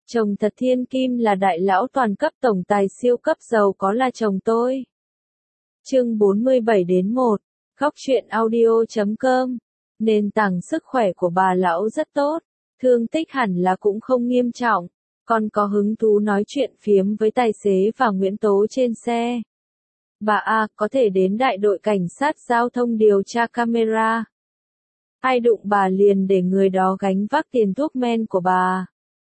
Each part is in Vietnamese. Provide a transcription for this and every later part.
Chồng thật thiên kim là đại lão toàn cấp tổng tài siêu cấp giàu có là chồng tôi. Chương 47-1, Góc truyện audio.com. Nền tảng sức khỏe của bà lão rất tốt, thương tích hẳn là cũng không nghiêm trọng, còn có hứng thú nói chuyện phiếm với tài xế và Nguyễn Tố trên xe. Bà A có thể đến đại đội cảnh sát giao thông điều tra camera. Ai đụng bà liền để người đó gánh vác tiền thuốc men của bà.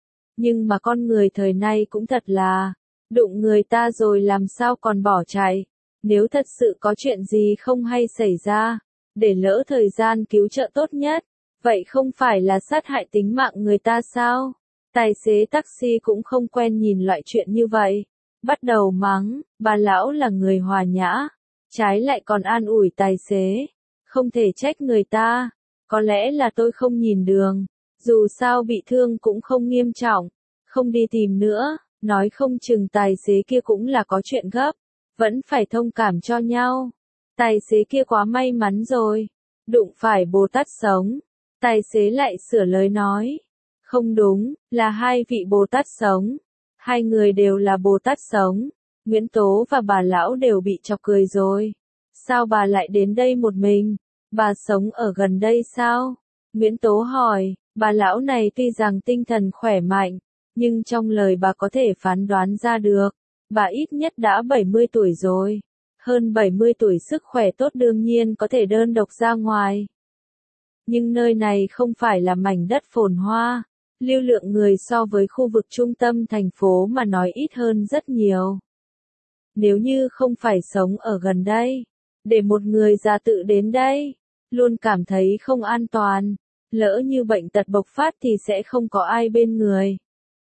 Nhưng mà con người thời nay cũng thật là, đụng người ta rồi làm sao còn bỏ chạy, nếu thật sự có chuyện gì không hay xảy ra, để lỡ thời gian cứu trợ tốt nhất, vậy không phải là sát hại tính mạng người ta sao? Tài xế taxi cũng không quen nhìn loại chuyện như vậy, bắt đầu mắng, bà lão là người hòa nhã, trái lại còn an ủi tài xế, không thể trách người ta, có lẽ là tôi không nhìn đường. Dù sao bị thương cũng không nghiêm trọng, không đi tìm nữa, nói không chừng tài xế kia cũng là có chuyện gấp, vẫn phải thông cảm cho nhau. Tài xế kia quá may mắn rồi, đụng phải Bồ Tát sống. Tài xế lại sửa lời nói, không đúng, là hai vị Bồ Tát sống, hai người đều là Bồ Tát sống. Nguyễn Tố và bà lão đều bị chọc cười rồi. Sao bà lại đến đây một mình? Bà sống ở gần đây sao? Nguyễn Tố hỏi. Bà lão này tuy rằng tinh thần khỏe mạnh, nhưng trong lời bà có thể phán đoán ra được, bà ít nhất đã 70 tuổi rồi. Hơn 70 tuổi sức khỏe tốt đương nhiên có thể đơn độc ra ngoài. Nhưng nơi này không phải là mảnh đất phồn hoa, lưu lượng người so với khu vực trung tâm thành phố mà nói ít hơn rất nhiều. Nếu như không phải sống ở gần đây, để một người già tự đến đây, luôn cảm thấy không an toàn. Lỡ như bệnh tật bộc phát thì sẽ không có ai bên người.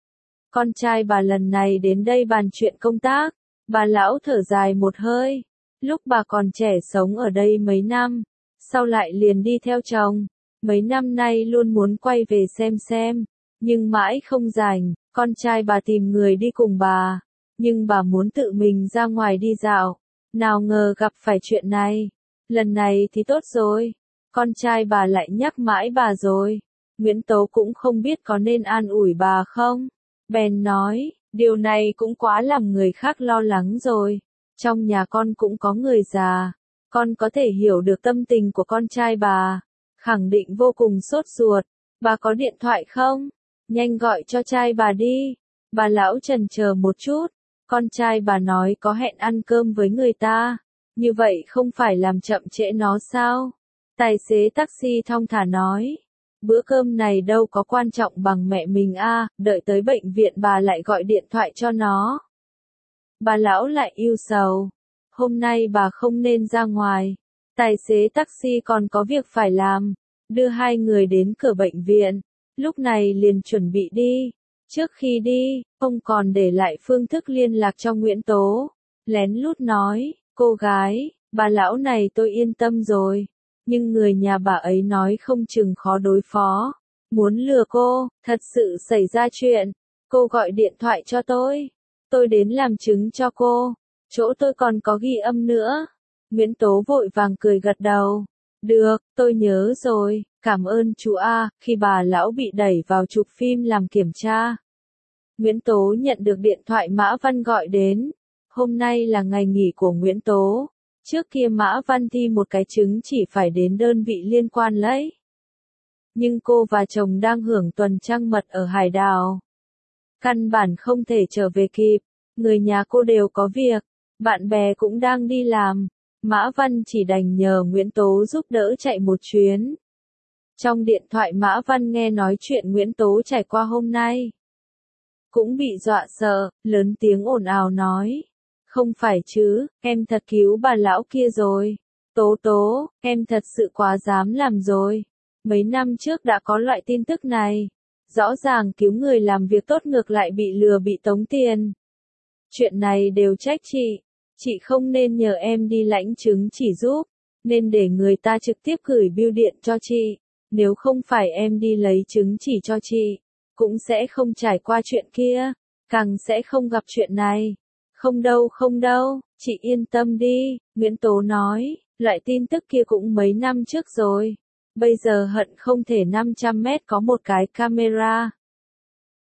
Con trai bà lần này đến đây bàn chuyện công tác, bà lão thở dài một hơi. Lúc bà còn trẻ sống ở đây mấy năm, sau lại liền đi theo chồng. Mấy năm nay luôn muốn quay về xem, nhưng mãi không rảnh. Con trai bà tìm người đi cùng bà, nhưng bà muốn tự mình ra ngoài đi dạo. Nào ngờ gặp phải chuyện này. Lần này thì tốt rồi. Con trai bà lại nhắc mãi bà rồi. Nguyễn Tố cũng không biết có nên an ủi bà không. Bèn nói, điều này cũng quá làm người khác lo lắng rồi. Trong nhà con cũng có người già. Con có thể hiểu được tâm tình của con trai bà. Khẳng định vô cùng sốt ruột. Bà có điện thoại không? Nhanh gọi cho trai bà đi. Bà lão chần chờ một chút. Con trai bà nói có hẹn ăn cơm với người ta. Như vậy không phải làm chậm trễ nó sao? Tài xế taxi thong thả nói, bữa cơm này đâu có quan trọng bằng mẹ mình a, đợi tới bệnh viện bà lại gọi điện thoại cho nó. Bà lão lại ưu sầu, hôm nay bà không nên ra ngoài, tài xế taxi còn có việc phải làm, đưa hai người đến cửa bệnh viện, lúc này liền chuẩn bị đi. Trước khi đi, ông còn để lại phương thức liên lạc cho Nguyễn Tố, lén lút nói, cô gái, bà lão này tôi yên tâm rồi. Nhưng người nhà bà ấy nói không chừng khó đối phó. Muốn lừa cô, thật sự xảy ra chuyện. Cô gọi điện thoại cho tôi đến làm chứng cho cô. Chỗ tôi còn có ghi âm nữa. Nguyễn Tố vội vàng cười gật đầu. Được, tôi nhớ rồi, cảm ơn chú A. Khi bà lão bị đẩy vào chụp phim làm kiểm tra, Nguyễn Tố nhận được điện thoại Mã Văn gọi đến. Hôm nay là ngày nghỉ của Nguyễn Tố. Trước kia Mã Văn thi một cái chứng chỉ phải đến đơn vị liên quan lấy. Nhưng cô và chồng đang hưởng tuần trăng mật ở hải đảo. Căn bản không thể trở về kịp, người nhà cô đều có việc, bạn bè cũng đang đi làm. Mã Văn chỉ đành nhờ Nguyễn Tố giúp đỡ chạy một chuyến. Trong điện thoại Mã Văn nghe nói chuyện Nguyễn Tố trải qua hôm nay. Cũng bị dọa sợ, lớn tiếng ồn ào nói. Không phải chứ, em thật cứu bà lão kia rồi. Tố, em thật sự quá dám làm rồi. Mấy năm trước đã có loại tin tức này. Rõ ràng cứu người làm việc tốt ngược lại bị lừa bị tống tiền. Chuyện này đều trách chị không nên nhờ em đi lãnh chứng chỉ giúp, nên để người ta trực tiếp gửi bưu điện cho chị. Nếu không phải em đi lấy chứng chỉ cho chị, cũng sẽ không trải qua chuyện kia, càng sẽ không gặp chuyện này. Không đâu, chị yên tâm đi, Nguyễn Tố nói, loại tin tức kia cũng mấy năm trước rồi. Bây giờ hận không thể 500 mét có một cái camera.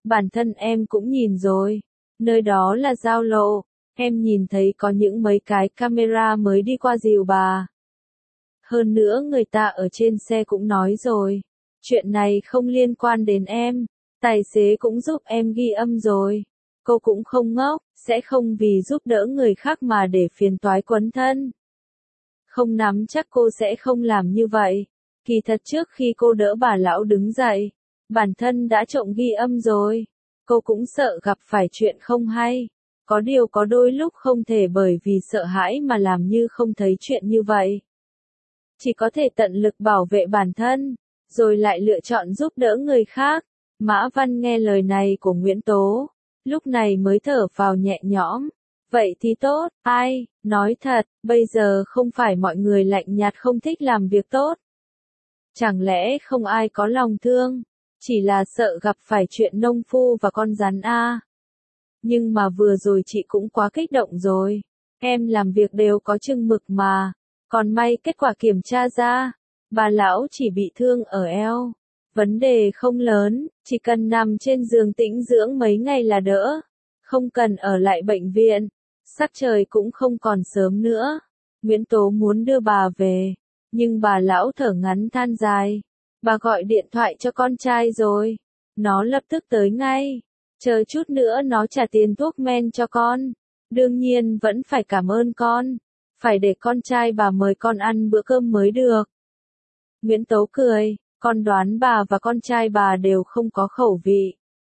Bản thân em cũng nhìn rồi. Nơi đó là giao lộ. Em nhìn thấy có những mấy cái camera mới đi qua dìu bà. Hơn nữa người ta ở trên xe cũng nói rồi. Chuyện này không liên quan đến em. Tài xế cũng giúp em ghi âm rồi. Cô cũng không ngốc, sẽ không vì giúp đỡ người khác mà để phiền toái quấn thân. Không nắm chắc cô sẽ không làm như vậy. Kỳ thật trước khi cô đỡ bà lão đứng dậy, bản thân đã trộm ghi âm rồi. Cô cũng sợ gặp phải chuyện không hay. Có điều có đôi lúc không thể bởi vì sợ hãi mà làm như không thấy chuyện như vậy. Chỉ có thể tận lực bảo vệ bản thân, rồi lại lựa chọn giúp đỡ người khác. Mã Văn nghe lời này của Nguyễn Tố, lúc này mới thở phào nhẹ nhõm. Vậy thì tốt, ai, nói thật, bây giờ không phải mọi người lạnh nhạt không thích làm việc tốt. Chẳng lẽ không ai có lòng thương, chỉ là sợ gặp phải chuyện nông phu và con rắn a. Nhưng mà vừa rồi chị cũng quá kích động rồi. Em làm việc đều có chừng mực mà. Còn may kết quả kiểm tra ra, bà lão chỉ bị thương ở eo. Vấn đề không lớn, chỉ cần nằm trên giường tĩnh dưỡng mấy ngày là đỡ. Không cần ở lại bệnh viện. Sắc trời cũng không còn sớm nữa. Nguyễn Tố muốn đưa bà về, nhưng bà lão thở ngắn than dài. Bà gọi điện thoại cho con trai rồi. Nó lập tức tới ngay. Chờ chút nữa nó trả tiền thuốc men cho con. Đương nhiên vẫn phải cảm ơn con. Phải để con trai bà mời con ăn bữa cơm mới được. Nguyễn Tố cười, con đoán bà và con trai bà đều không có khẩu vị.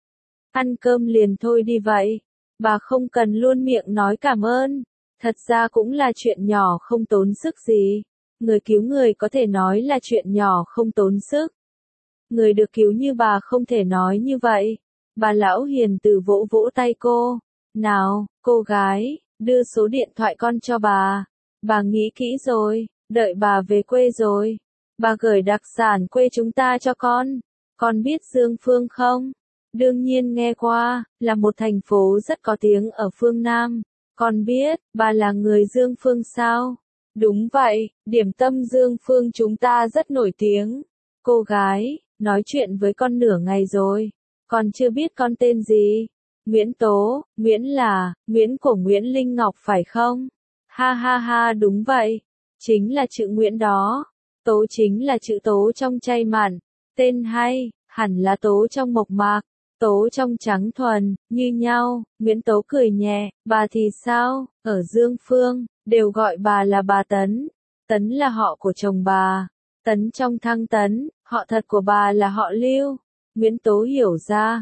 Ăn cơm liền thôi đi vậy. Bà không cần luôn miệng nói cảm ơn. Thật ra cũng là chuyện nhỏ không tốn sức gì. Người cứu người có thể nói là chuyện nhỏ không tốn sức. Người được cứu như bà không thể nói như vậy. Bà lão hiền từ vỗ vỗ tay cô. Nào, cô gái, đưa số điện thoại con cho bà. Bà nghĩ kỹ rồi, đợi bà về quê rồi. Bà gửi đặc sản quê chúng ta cho con. Con biết Dương Phương không? Đương nhiên nghe qua, là một thành phố rất có tiếng ở phương Nam. Con biết, bà là người Dương Phương sao? Đúng vậy, điểm tâm Dương Phương chúng ta rất nổi tiếng. Cô gái, nói chuyện với con nửa ngày rồi. Con chưa biết con tên gì. Nguyễn Tố, Nguyễn của Nguyễn Linh Ngọc phải không? Ha ha ha đúng vậy. Chính là chữ Nguyễn đó. Tố chính là chữ tố trong chay mặn. Tên hay, hẳn là tố trong mộc mạc. Tố trong trắng thuần, như nhau. Nguyễn Tố cười nhẹ, bà thì sao? Ở Dương Phương, đều gọi bà là bà Tấn. Tấn là họ của chồng bà. Tấn trong Thăng Tấn, họ thật của bà là họ Lưu. Nguyễn Tố hiểu ra,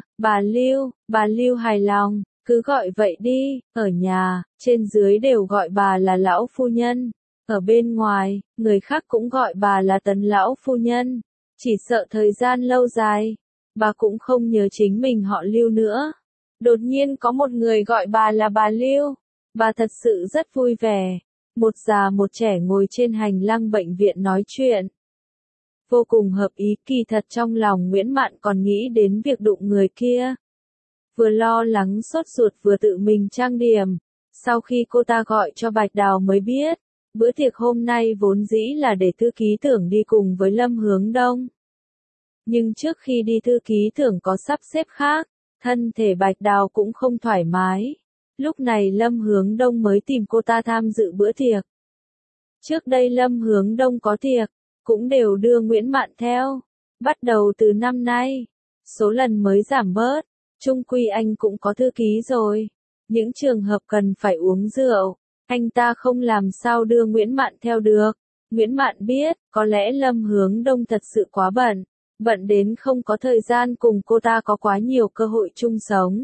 bà Lưu hài lòng, cứ gọi vậy đi, ở nhà, trên dưới đều gọi bà là lão phu nhân. Ở bên ngoài, người khác cũng gọi bà là Tấn lão phu nhân. Chỉ sợ thời gian lâu dài, bà cũng không nhớ chính mình họ Lưu nữa. Đột nhiên có một người gọi bà là bà Lưu. Bà thật sự rất vui vẻ. Một già một trẻ ngồi trên hành lang bệnh viện nói chuyện. Vô cùng hợp ý, kỳ thật trong lòng Nguyễn Mạn còn nghĩ đến việc đụng người kia. Vừa lo lắng sốt ruột vừa tự mình trang điểm. Sau khi cô ta gọi cho Bạch Đào mới biết, bữa tiệc hôm nay vốn dĩ là để thư ký tưởng đi cùng với Lâm Hướng Đông. Nhưng trước khi đi thư ký tưởng có sắp xếp khác, thân thể Bạch Đào cũng không thoải mái. Lúc này Lâm Hướng Đông mới tìm cô ta tham dự bữa tiệc. Trước đây Lâm Hướng Đông có tiệc, cũng đều đưa Nguyễn Mạn theo. Bắt đầu từ năm nay, số lần mới giảm bớt, chung quy anh cũng có thư ký rồi. Những trường hợp cần phải uống rượu, anh ta không làm sao đưa Nguyễn Mạn theo được. Nguyễn Mạn biết, có lẽ Lâm Hướng Đông thật sự quá bận, bận đến không có thời gian cùng cô ta có quá nhiều cơ hội chung sống.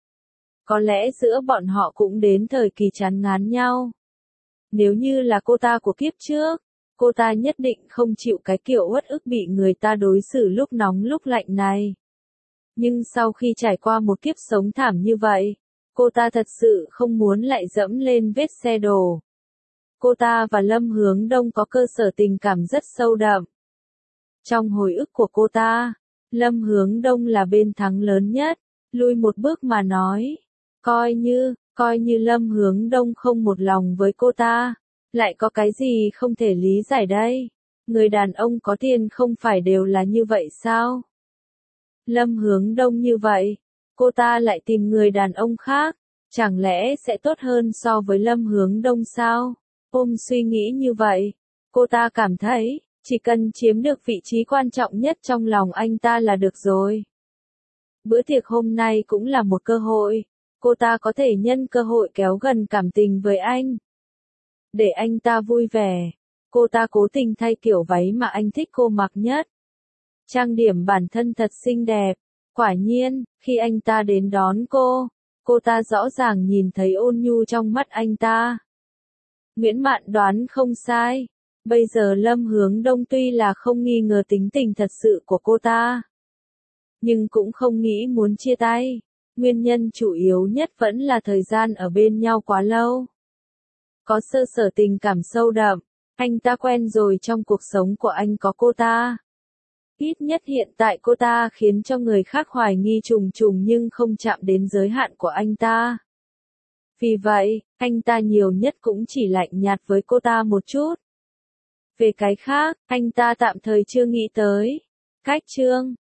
Có lẽ giữa bọn họ cũng đến thời kỳ chán ngán nhau. Nếu như là cô ta của kiếp trước, cô ta nhất định không chịu cái kiểu uất ức bị người ta đối xử lúc nóng lúc lạnh này. Nhưng sau khi trải qua một kiếp sống thảm như vậy, cô ta thật sự không muốn lại dẫm lên vết xe đổ. Cô ta và Lâm Hướng Đông có cơ sở tình cảm rất sâu đậm. Trong hồi ức của cô ta, Lâm Hướng Đông là bên thắng lớn nhất, lui một bước mà nói. Coi như Lâm Hướng Đông không một lòng với cô ta, lại có cái gì không thể lý giải đây? Người đàn ông có tiền không phải đều là như vậy sao? Lâm Hướng Đông như vậy, cô ta lại tìm người đàn ông khác, chẳng lẽ sẽ tốt hơn so với Lâm Hướng Đông sao? Ôm suy nghĩ như vậy, cô ta cảm thấy, chỉ cần chiếm được vị trí quan trọng nhất trong lòng anh ta là được rồi. Bữa tiệc hôm nay cũng là một cơ hội, cô ta có thể nhân cơ hội kéo gần cảm tình với anh. Để anh ta vui vẻ, cô ta cố tình thay kiểu váy mà anh thích cô mặc nhất. Trang điểm bản thân thật xinh đẹp, quả nhiên, khi anh ta đến đón cô ta rõ ràng nhìn thấy ôn nhu trong mắt anh ta. Nguyễn Mạn đoán không sai, bây giờ Lâm Hướng Đông tuy là không nghi ngờ tính tình thật sự của cô ta, nhưng cũng không nghĩ muốn chia tay, nguyên nhân chủ yếu nhất vẫn là thời gian ở bên nhau quá lâu. Có sơ sở tình cảm sâu đậm, anh ta quen rồi trong cuộc sống của anh có cô ta. Ít nhất hiện tại cô ta khiến cho người khác hoài nghi trùng trùng nhưng không chạm đến giới hạn của anh ta. Vì vậy, anh ta nhiều nhất cũng chỉ lạnh nhạt với cô ta một chút. Về cái khác, anh ta tạm thời chưa nghĩ tới. Cách chương